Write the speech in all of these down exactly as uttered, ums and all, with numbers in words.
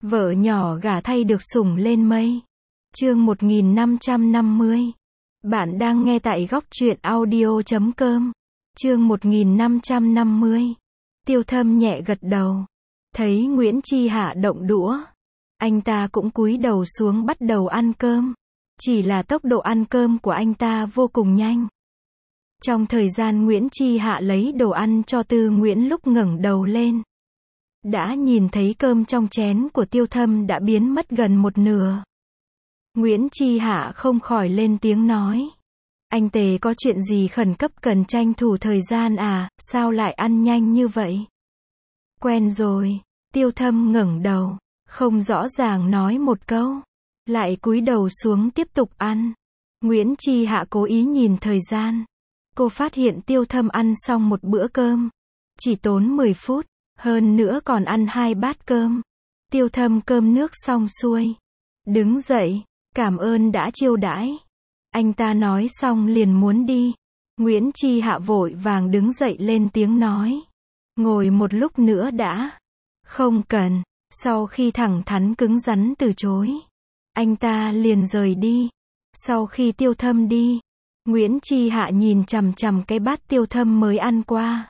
Vợ nhỏ gả thay được sủng lên mây. Chương một nghìn năm trăm năm mươi. Bạn đang nghe tại góc truyện audio chấm com. Chương một nghìn năm trăm năm mươi. Tiêu Thâm nhẹ gật đầu. Thấy Nguyễn Chi Hạ động đũa, anh ta cũng cúi đầu xuống bắt đầu ăn cơm. Chỉ là tốc độ ăn cơm của anh ta vô cùng nhanh. Trong thời gian Nguyễn Chi Hạ lấy đồ ăn cho Tư Nguyễn, lúc ngẩng đầu lên, đã nhìn thấy cơm trong chén của Tiêu Thâm đã biến mất gần một nửa. Nguyễn Chi Hạ không khỏi lên tiếng nói. Anh Tề có chuyện gì khẩn cấp cần tranh thủ thời gian à, sao lại ăn nhanh như vậy? Quen rồi. Tiêu Thâm ngẩng đầu, không rõ ràng nói một câu, lại cúi đầu xuống tiếp tục ăn. Nguyễn Chi Hạ cố ý nhìn thời gian. Cô phát hiện Tiêu Thâm ăn xong một bữa cơm, chỉ tốn mười phút, hơn nữa còn ăn hai bát cơm. Tiêu Thâm cơm nước xong xuôi, đứng dậy, cảm ơn đã chiêu đãi. Anh ta nói xong liền muốn đi. Nguyễn Chi Hạ vội vàng đứng dậy lên tiếng nói. Ngồi một lúc nữa đã. Không cần. Sau khi thẳng thắn cứng rắn từ chối, anh ta liền rời đi. Sau khi Tiêu Thâm đi, Nguyễn Chi Hạ nhìn chằm chằm cái bát Tiêu Thâm mới ăn qua,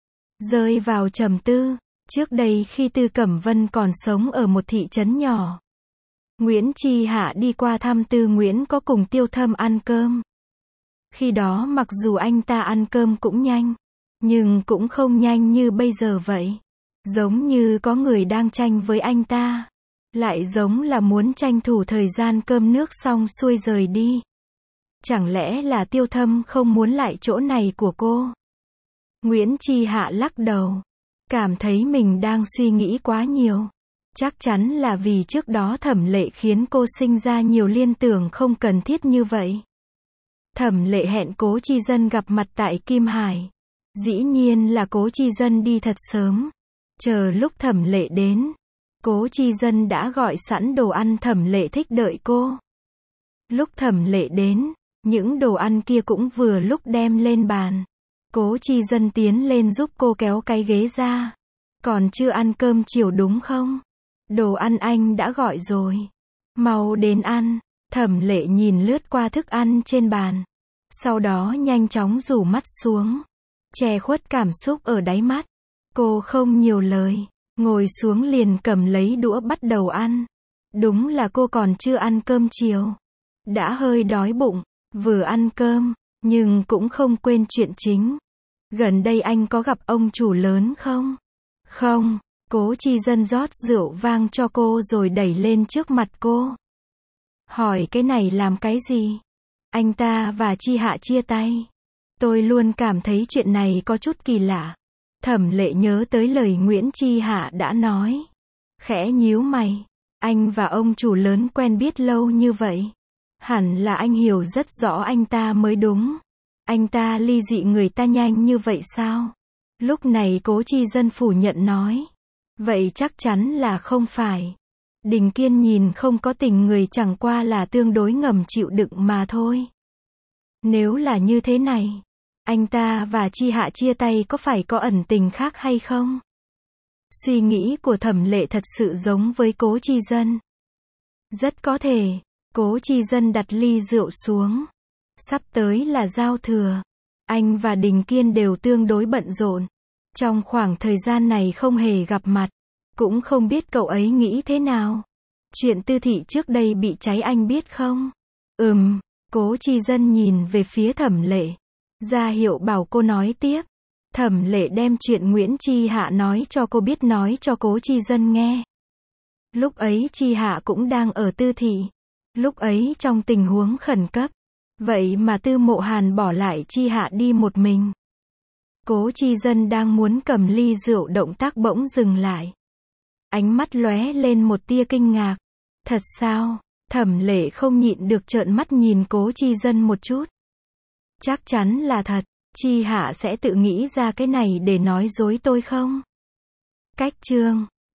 rơi vào trầm tư. Trước đây khi Tư Cẩm Vân còn sống ở một thị trấn nhỏ, Nguyễn Chi Hạ đi qua thăm Tư Nguyễn có cùng Tiêu Thâm ăn cơm. Khi đó mặc dù anh ta ăn cơm cũng nhanh, nhưng cũng không nhanh như bây giờ vậy. Giống như có người đang tranh với anh ta, lại giống là muốn tranh thủ thời gian cơm nước xong xuôi rời đi. Chẳng lẽ là Tiêu Thâm không muốn lại chỗ này của cô? Nguyễn Chi Hạ lắc đầu, cảm thấy mình đang suy nghĩ quá nhiều. Chắc chắn là vì trước đó Thẩm Lệ khiến cô sinh ra nhiều liên tưởng không cần thiết như vậy. Thẩm Lệ hẹn Cố Chi Dân gặp mặt tại Kim Hải. Dĩ nhiên là Cố Chi Dân đi thật sớm. Chờ lúc Thẩm Lệ đến, Cố Chi Dân đã gọi sẵn đồ ăn Thẩm Lệ thích đợi cô. Lúc Thẩm Lệ đến, những đồ ăn kia cũng vừa lúc đem lên bàn. Cố Chi Dân tiến lên giúp cô kéo cái ghế ra. Còn chưa ăn cơm chiều đúng không? Đồ ăn anh đã gọi rồi. Mau đến ăn. Thẩm Lệ nhìn lướt qua thức ăn trên bàn, sau đó nhanh chóng rủ mắt xuống, che khuất cảm xúc ở đáy mắt. Cô không nhiều lời, ngồi xuống liền cầm lấy đũa bắt đầu ăn. Đúng là cô còn chưa ăn cơm chiều, đã hơi đói bụng, vừa ăn cơm, nhưng cũng không quên chuyện chính. Gần đây anh có gặp ông chủ lớn không? Không. Cố Chi Dân rót rượu vang cho cô rồi đẩy lên trước mặt cô. Hỏi cái này làm cái gì? Anh ta và Chi Hạ chia tay. Tôi luôn cảm thấy chuyện này có chút kỳ lạ. Thẩm Lệ nhớ tới lời Nguyễn Chi Hạ đã nói, khẽ nhíu mày. Anh và ông chủ lớn quen biết lâu như vậy, hẳn là anh hiểu rất rõ anh ta mới đúng. Anh ta ly dị người ta nhanh như vậy sao? Lúc này Cố Chi Dân phủ nhận nói. Vậy chắc chắn là không phải. Đình Kiên nhìn không có tình người chẳng qua là tương đối ngầm chịu đựng mà thôi. Nếu là như thế này, anh ta và Chi Hạ chia tay có phải có ẩn tình khác hay không? Suy nghĩ của Thẩm Lệ thật sự giống với Cố Chi Dân. Rất có thể. Cố Chi Dân đặt ly rượu xuống. Sắp tới là giao thừa. Anh và Đình Kiên đều tương đối bận rộn. Trong khoảng thời gian này không hề gặp mặt, cũng không biết cậu ấy nghĩ thế nào. Chuyện Tư thị trước đây bị cháy anh biết không? Ừm. Cố Chi Dân nhìn về phía Thẩm Lệ, ra hiệu bảo cô nói tiếp. Thẩm Lệ đem chuyện Nguyễn Chi Hạ nói cho cô biết nói cho Cố Chi Dân nghe. Lúc ấy Chi Hạ cũng đang ở Tư thị. Lúc ấy trong tình huống khẩn cấp. Vậy mà Tư Mộ Hàn bỏ lại Chi Hạ đi một mình. Cố Chi Dân đang muốn cầm ly rượu, động tác bỗng dừng lại. Ánh mắt lóe lên một tia kinh ngạc. Thật sao? Thẩm Lệ không nhịn được trợn mắt nhìn Cố Chi Dân một chút. Chắc chắn là thật. Chi Hạ sẽ tự nghĩ ra cái này để nói dối tôi không? Cách chương